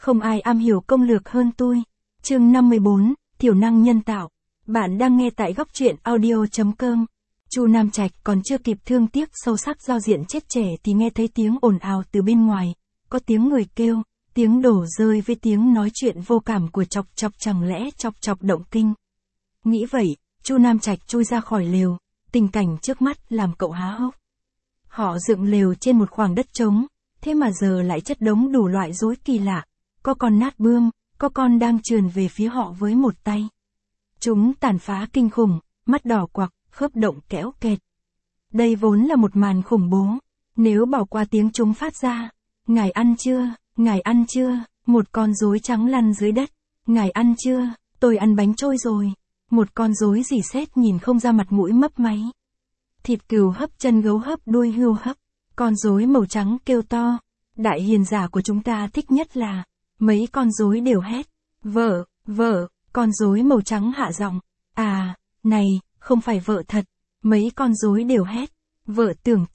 không ai am hiểu công lược hơn tôi. Chương 54, Thiểu năng nhân tạo. Bạn đang nghe tại góc truyện audio.com. Chu Nam Trạch còn chưa kịp thương tiếc sâu sắc giao diện chết trẻ thì nghe thấy tiếng ồn ào từ bên ngoài, có tiếng người kêu, tiếng đổ rơi với tiếng nói chuyện vô cảm của Chọc Chọc, chẳng lẽ Chọc Chọc động kinh. Nghĩ vậy, Chu Nam Trạch chui ra khỏi lều, tình cảnh trước mắt làm cậu há hốc. Họ dựng lều trên một khoảng đất trống, thế mà giờ lại chất đống đủ loại rối kỳ lạ, có con nát bươm, có con đang trườn về phía họ với một tay. Chúng tàn phá kinh khủng, mắt đỏ quặc, khớp động kẽo kẹt. Đây vốn là một màn khủng bố, nếu bỏ qua tiếng chúng phát ra, ngài ăn chưa, ngài ăn chưa, một con rối trắng lăn dưới đất, ngài ăn chưa, tôi ăn bánh trôi rồi, một con rối rỉ sét nhìn không ra mặt mũi mấp máy. Thịt cừu hấp, chân gấu hấp, đuôi hươu hấp, con rối màu trắng kêu to, đại hiền giả của chúng ta thích nhất là, mấy con rối đều hét, vợ, con rối màu trắng hạ giọng, à, này, không phải vợ thật, mấy con rối đều hét, vợ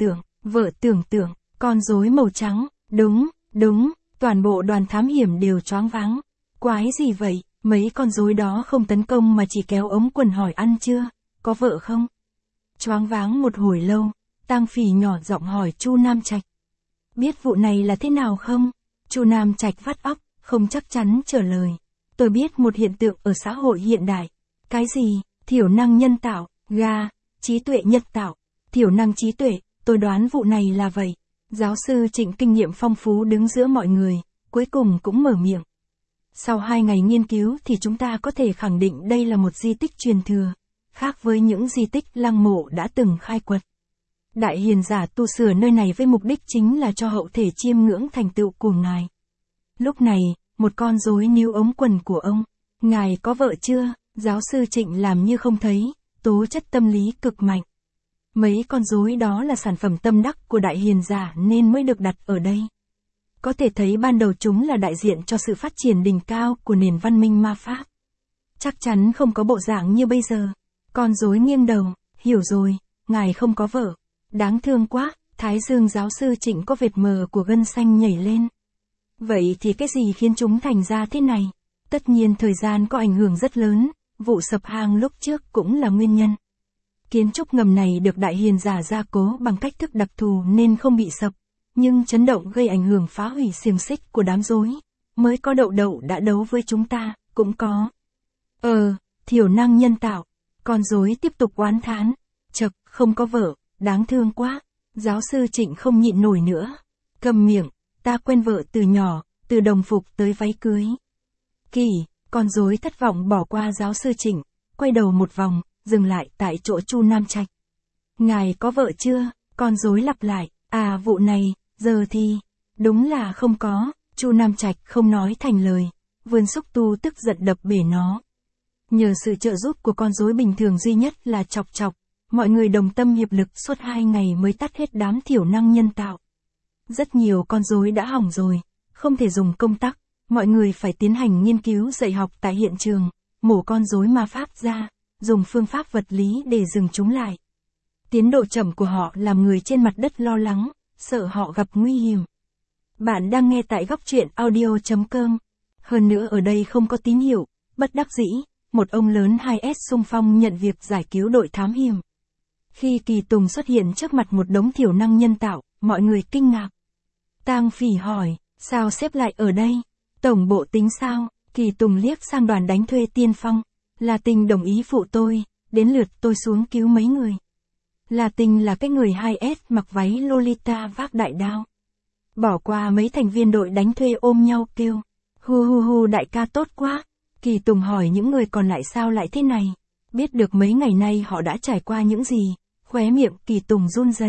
tưởng tượng, con rối màu trắng, đúng, toàn bộ đoàn thám hiểm đều choáng váng, quái gì vậy, mấy con rối đó không tấn công mà chỉ kéo ống quần hỏi ăn chưa, có vợ không? Choáng váng một hồi lâu, Tang Phỉ nhỏ giọng hỏi Chu Nam Trạch. Biết vụ này là thế nào không? Chu Nam Trạch vắt óc, không chắc chắn trả lời. Tôi biết một hiện tượng ở xã hội hiện đại. Cái gì? Thiểu năng nhân tạo, trí tuệ nhân tạo, thiểu năng trí tuệ, tôi đoán vụ này là vậy. Giáo sư Trịnh kinh nghiệm phong phú đứng giữa mọi người, cuối cùng cũng mở miệng. Sau 2 ngày nghiên cứu thì chúng ta có thể khẳng định đây là một di tích truyền thừa, khác với những di tích lăng mộ đã từng khai quật. Đại hiền giả tu sửa nơi này với mục đích chính là cho hậu thể chiêm ngưỡng thành tựu của ngài. Lúc này, một con rối níu ống quần của ông. Ngài có vợ chưa? Giáo sư Trịnh làm như không thấy, tố chất tâm lý cực mạnh. Mấy con rối đó là sản phẩm tâm đắc của đại hiền giả nên mới được đặt ở đây. Có thể thấy ban đầu chúng là đại diện cho sự phát triển đỉnh cao của nền văn minh ma pháp. Chắc chắn không có bộ dạng như bây giờ. Con rối nghiêng đầu, hiểu rồi, ngài không có vợ. Đáng thương quá, thái dương giáo sư Trịnh có vệt mờ của gân xanh nhảy lên. Vậy thì cái gì khiến chúng thành ra thế này? Tất nhiên thời gian có ảnh hưởng rất lớn, vụ sập hang lúc trước cũng là nguyên nhân. Kiến trúc ngầm này được đại hiền giả gia cố bằng cách thức đặc thù nên không bị sập, nhưng chấn động gây ảnh hưởng phá hủy xiềng xích của đám rối. Mới có đậu đã đấu với chúng ta, cũng có. Thiểu năng nhân tạo. Con rối tiếp tục oán thán. Chậc, không có vợ, đáng thương quá. Giáo sư Trịnh không nhịn nổi nữa. Cầm miệng, ta quen vợ từ nhỏ, từ đồng phục tới váy cưới. Kỳ, con rối thất vọng bỏ qua giáo sư Trịnh, quay đầu một vòng, dừng lại tại chỗ Chu Nam Trạch. Ngài có vợ chưa? Con rối lặp lại, vụ này, giờ thì, đúng là không có. Chu Nam Trạch không nói thành lời, vươn xúc tu tức giận đập bể nó. Nhờ sự trợ giúp của con rối bình thường duy nhất là Chọc Chọc, mọi người đồng tâm hiệp lực suốt 2 ngày mới tắt hết đám thiểu năng nhân tạo. Rất nhiều con rối đã hỏng rồi, không thể dùng công tắc, mọi người phải tiến hành nghiên cứu dạy học tại hiện trường, mổ con rối ma pháp ra, dùng phương pháp vật lý để dừng chúng lại. Tiến độ chậm của họ làm người trên mặt đất lo lắng, sợ họ gặp nguy hiểm. Bạn đang nghe tại góc truyện audio.com. Hơn nữa ở đây không có tín hiệu, bất đắc dĩ, một ông lớn 2S xung phong nhận việc giải cứu đội thám hiểm. Khi Kỳ Tùng xuất hiện trước mặt một đống thiểu năng nhân tạo, mọi người kinh ngạc. Tang Phỉ hỏi, sao xếp lại ở đây? Tổng bộ tính sao? Kỳ Tùng liếc sang đoàn đánh thuê tiên phong. La Tinh đồng ý phụ tôi, đến lượt tôi xuống cứu mấy người. La Tinh là cái người 2S mặc váy Lolita vác đại đao. Bỏ qua mấy thành viên đội đánh thuê ôm nhau kêu, hu đại ca tốt quá. Kỳ Tùng hỏi những người còn lại sao lại thế này. Biết được mấy ngày nay họ đã trải qua những gì, khóe miệng Kỳ Tùng run rẩy.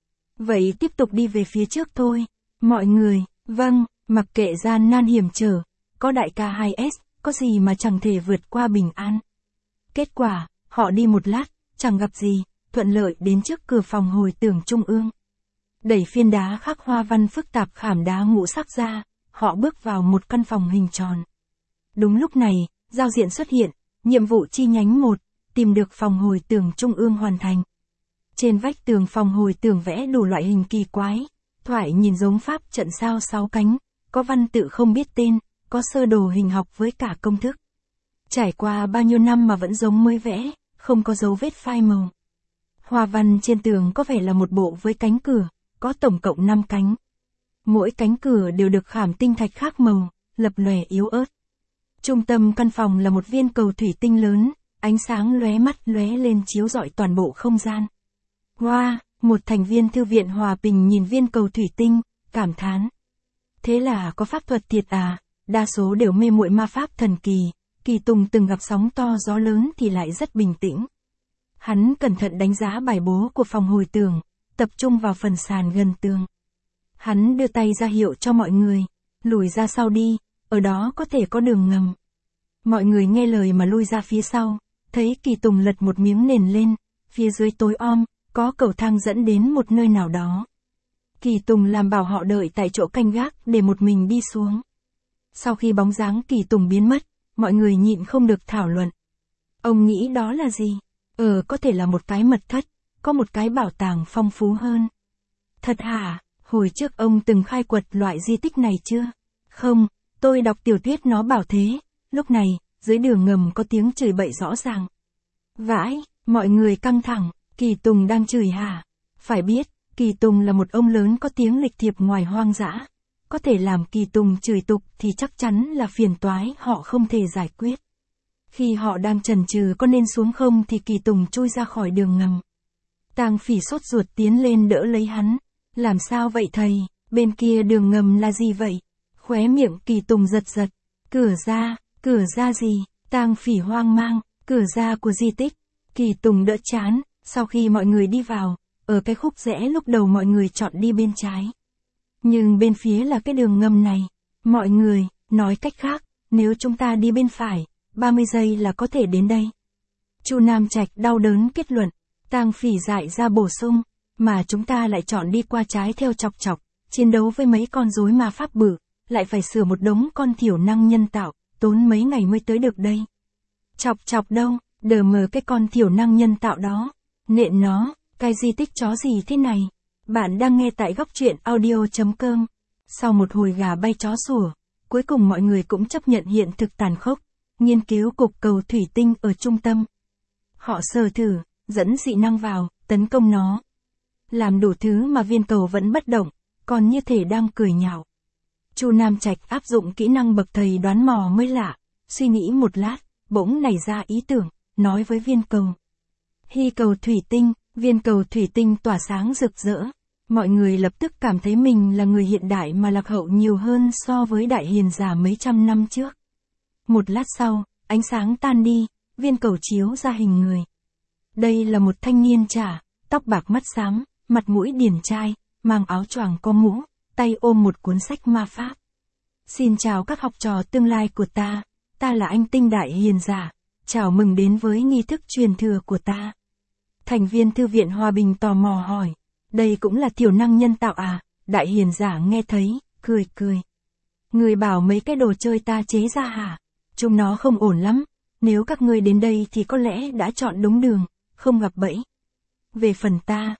Vậy tiếp tục đi về phía trước thôi. Mọi người, vâng, mặc kệ gian nan hiểm trở, có đại ca 2S, có gì mà chẳng thể vượt qua bình an. Kết quả, họ đi một lát, chẳng gặp gì, thuận lợi đến trước cửa phòng hồi tưởng trung ương. Đẩy phiên đá khắc hoa văn phức tạp khảm đá ngũ sắc ra, họ bước vào một căn phòng hình tròn. Đúng lúc này, giao diện xuất hiện, nhiệm vụ chi nhánh 1, tìm được phòng hồi tưởng trung ương hoàn thành. Trên vách tường phòng hồi tưởng vẽ đủ loại hình kỳ quái, thoại nhìn giống pháp trận sao 6 cánh, có văn tự không biết tên, có sơ đồ hình học với cả công thức. Trải qua bao nhiêu năm mà vẫn giống mới vẽ, không có dấu vết phai màu. Hoa văn trên tường có vẻ là một bộ với cánh cửa, có tổng cộng 5 cánh. Mỗi cánh cửa đều được khảm tinh thạch khác màu, lập lòe yếu ớt. Trung tâm căn phòng là một viên cầu thủy tinh lớn, ánh sáng lóe mắt lóe lên chiếu rọi toàn bộ không gian. Wow, một thành viên thư viện hòa bình nhìn viên cầu thủy tinh, cảm thán. Thế là có pháp thuật thiệt à, đa số đều mê muội ma pháp thần kỳ, Kỳ Tùng từng gặp sóng to gió lớn thì lại rất bình tĩnh. Hắn cẩn thận đánh giá bài bố của phòng hồi tưởng, tập trung vào phần sàn gần tường. Hắn đưa tay ra hiệu cho mọi người, lùi ra sau đi, ở đó có thể có đường ngầm. Mọi người nghe lời mà lui ra phía sau, thấy Kỳ Tùng lật một miếng nền lên, phía dưới tối om, có cầu thang dẫn đến một nơi nào đó. Kỳ Tùng làm bảo họ đợi tại chỗ canh gác để một mình đi xuống. Sau khi bóng dáng Kỳ Tùng biến mất, mọi người nhịn không được thảo luận. Ông nghĩ đó là gì? Có thể là một cái mật thất, có một cái bảo tàng phong phú hơn. Thật hả? Hồi trước ông từng khai quật loại di tích này chưa? Không, tôi đọc tiểu thuyết nó bảo thế. Lúc này, dưới đường ngầm có tiếng chửi bậy rõ ràng. Vãi, mọi người căng thẳng, Kỳ Tùng đang chửi hả? Phải biết, Kỳ Tùng là một ông lớn có tiếng lịch thiệp ngoài hoang dã. Có thể làm Kỳ Tùng chửi tục thì chắc chắn là phiền toái họ không thể giải quyết. Khi họ đang chần chừ có nên xuống không thì Kỳ Tùng chui ra khỏi đường ngầm. Tang Phỉ sốt ruột tiến lên đỡ lấy hắn. Làm sao vậy thầy, bên kia đường ngầm là gì vậy? Khóe miệng Kỳ Tùng giật giật. Cửa ra gì? Tang Phỉ hoang mang, cửa ra của di tích. Kỳ Tùng đỡ chán, sau khi mọi người đi vào, ở cái khúc rẽ lúc đầu mọi người chọn đi bên trái. Nhưng bên phía là cái đường ngầm này. Mọi người, nói cách khác, nếu chúng ta đi bên phải, 30 giây là có thể đến đây. Chu Nam Trạch đau đớn kết luận, Tang Phỉ dại ra bổ sung, mà chúng ta lại chọn đi qua trái theo chọc chọc, chiến đấu với mấy con rối ma pháp bự, lại phải sửa một đống con thiểu năng nhân tạo, tốn mấy ngày mới tới được đây. Chọc chọc đâu, đờ mờ cái con thiểu năng nhân tạo đó, nện nó, cái di tích chó gì thế này. Bạn đang nghe tại góc truyện audio.com. Sau một hồi gà bay chó sủa, cuối cùng mọi người cũng chấp nhận hiện thực tàn khốc, nghiên cứu cục cầu thủy tinh ở trung tâm. Họ sờ thử, dẫn dị năng vào, tấn công nó. Làm đủ thứ mà viên cầu vẫn bất động, còn như thể đang cười nhạo. Chu Nam Trạch áp dụng kỹ năng bậc thầy đoán mò mới lạ, suy nghĩ một lát, bỗng nảy ra ý tưởng, nói với viên cầu. Hy cầu thủy tinh, viên cầu thủy tinh tỏa sáng rực rỡ. Mọi người lập tức cảm thấy mình là người hiện đại mà lạc hậu nhiều hơn so với đại hiền giả mấy trăm năm trước. Một lát sau, ánh sáng tan đi, viên cầu chiếu ra hình người. Đây là một thanh niên trả, tóc bạc mắt xám, mặt mũi điển trai, mang áo choàng có mũ, tay ôm một cuốn sách ma pháp. Xin chào các học trò tương lai của ta là anh Tinh đại hiền giả, chào mừng đến với nghi thức truyền thừa của ta. Thành viên thư viện hòa bình tò mò hỏi, đây cũng là thiểu năng nhân tạo à? Đại hiền giả nghe thấy, cười. Người bảo mấy cái đồ chơi ta chế ra hả? Chúng nó không ổn lắm, nếu các ngươi đến đây thì có lẽ đã chọn đúng đường, không gặp bẫy. Về phần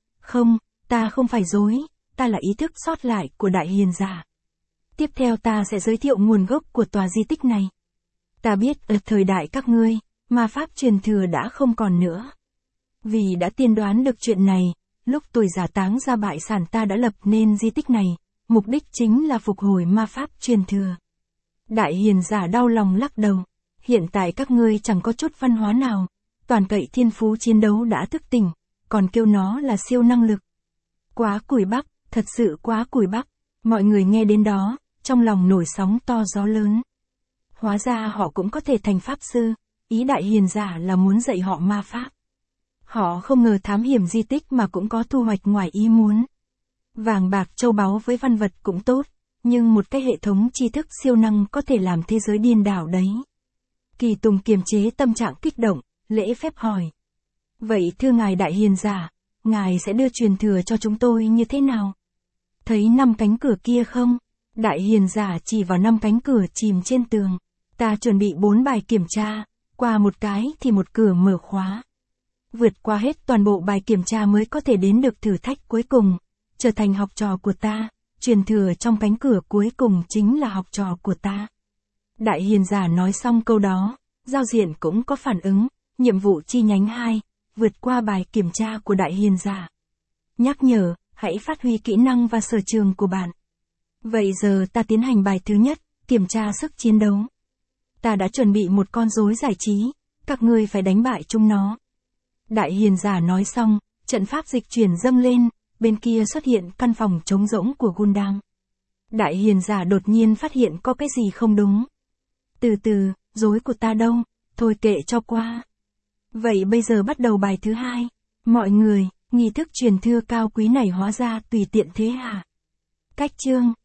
ta không phải dối, ta là ý thức sót lại của đại hiền giả. Tiếp theo ta sẽ giới thiệu nguồn gốc của tòa di tích này. Ta biết ở thời đại các ngươi, ma pháp truyền thừa đã không còn nữa. Vì đã tiên đoán được chuyện này, lúc tuổi giả táng ra bại sản ta đã lập nên di tích này, mục đích chính là phục hồi ma pháp truyền thừa. Đại hiền giả đau lòng lắc đầu, hiện tại các ngươi chẳng có chút văn hóa nào, toàn cậy thiên phú chiến đấu đã thức tỉnh, còn kêu nó là siêu năng lực. Quá cùi bắp, thật sự quá cùi bắp, mọi người nghe đến đó, trong lòng nổi sóng to gió lớn. Hóa ra họ cũng có thể thành pháp sư, ý đại hiền giả là muốn dạy họ ma pháp. Họ không ngờ thám hiểm di tích mà cũng có thu hoạch ngoài ý muốn. Vàng bạc châu báu với văn vật cũng tốt, nhưng một cái hệ thống tri thức siêu năng có thể làm thế giới điên đảo đấy. Kỳ Tùng kiềm chế tâm trạng kích động, lễ phép hỏi. Vậy thưa ngài đại hiền giả, ngài sẽ đưa truyền thừa cho chúng tôi như thế nào? Thấy 5 cánh cửa kia không? Đại hiền giả chỉ vào 5 cánh cửa chìm trên tường. Ta chuẩn bị 4 bài kiểm tra, qua một cái thì một cửa mở khóa. Vượt qua hết toàn bộ bài kiểm tra mới có thể đến được thử thách cuối cùng, trở thành học trò của ta, truyền thừa trong cánh cửa cuối cùng chính là học trò của ta. Đại hiền giả nói xong câu đó, giao diện cũng có phản ứng, nhiệm vụ chi nhánh 2, vượt qua bài kiểm tra của đại hiền giả. Nhắc nhở, hãy phát huy kỹ năng và sở trường của bạn. Vậy giờ ta tiến hành bài thứ nhất, kiểm tra sức chiến đấu. Ta đã chuẩn bị một con rối giải trí, các ngươi phải đánh bại chúng nó. Đại hiền giả nói xong, trận pháp dịch chuyển dâng lên, bên kia xuất hiện căn phòng trống rỗng của Gundam. Đại hiền giả đột nhiên phát hiện có cái gì không đúng. Từ từ, rối của ta đâu, thôi kệ cho qua. Vậy bây giờ bắt đầu bài thứ hai. Mọi người, nghi thức truyền thừa cao quý này hóa ra tùy tiện thế hả? Cách chương,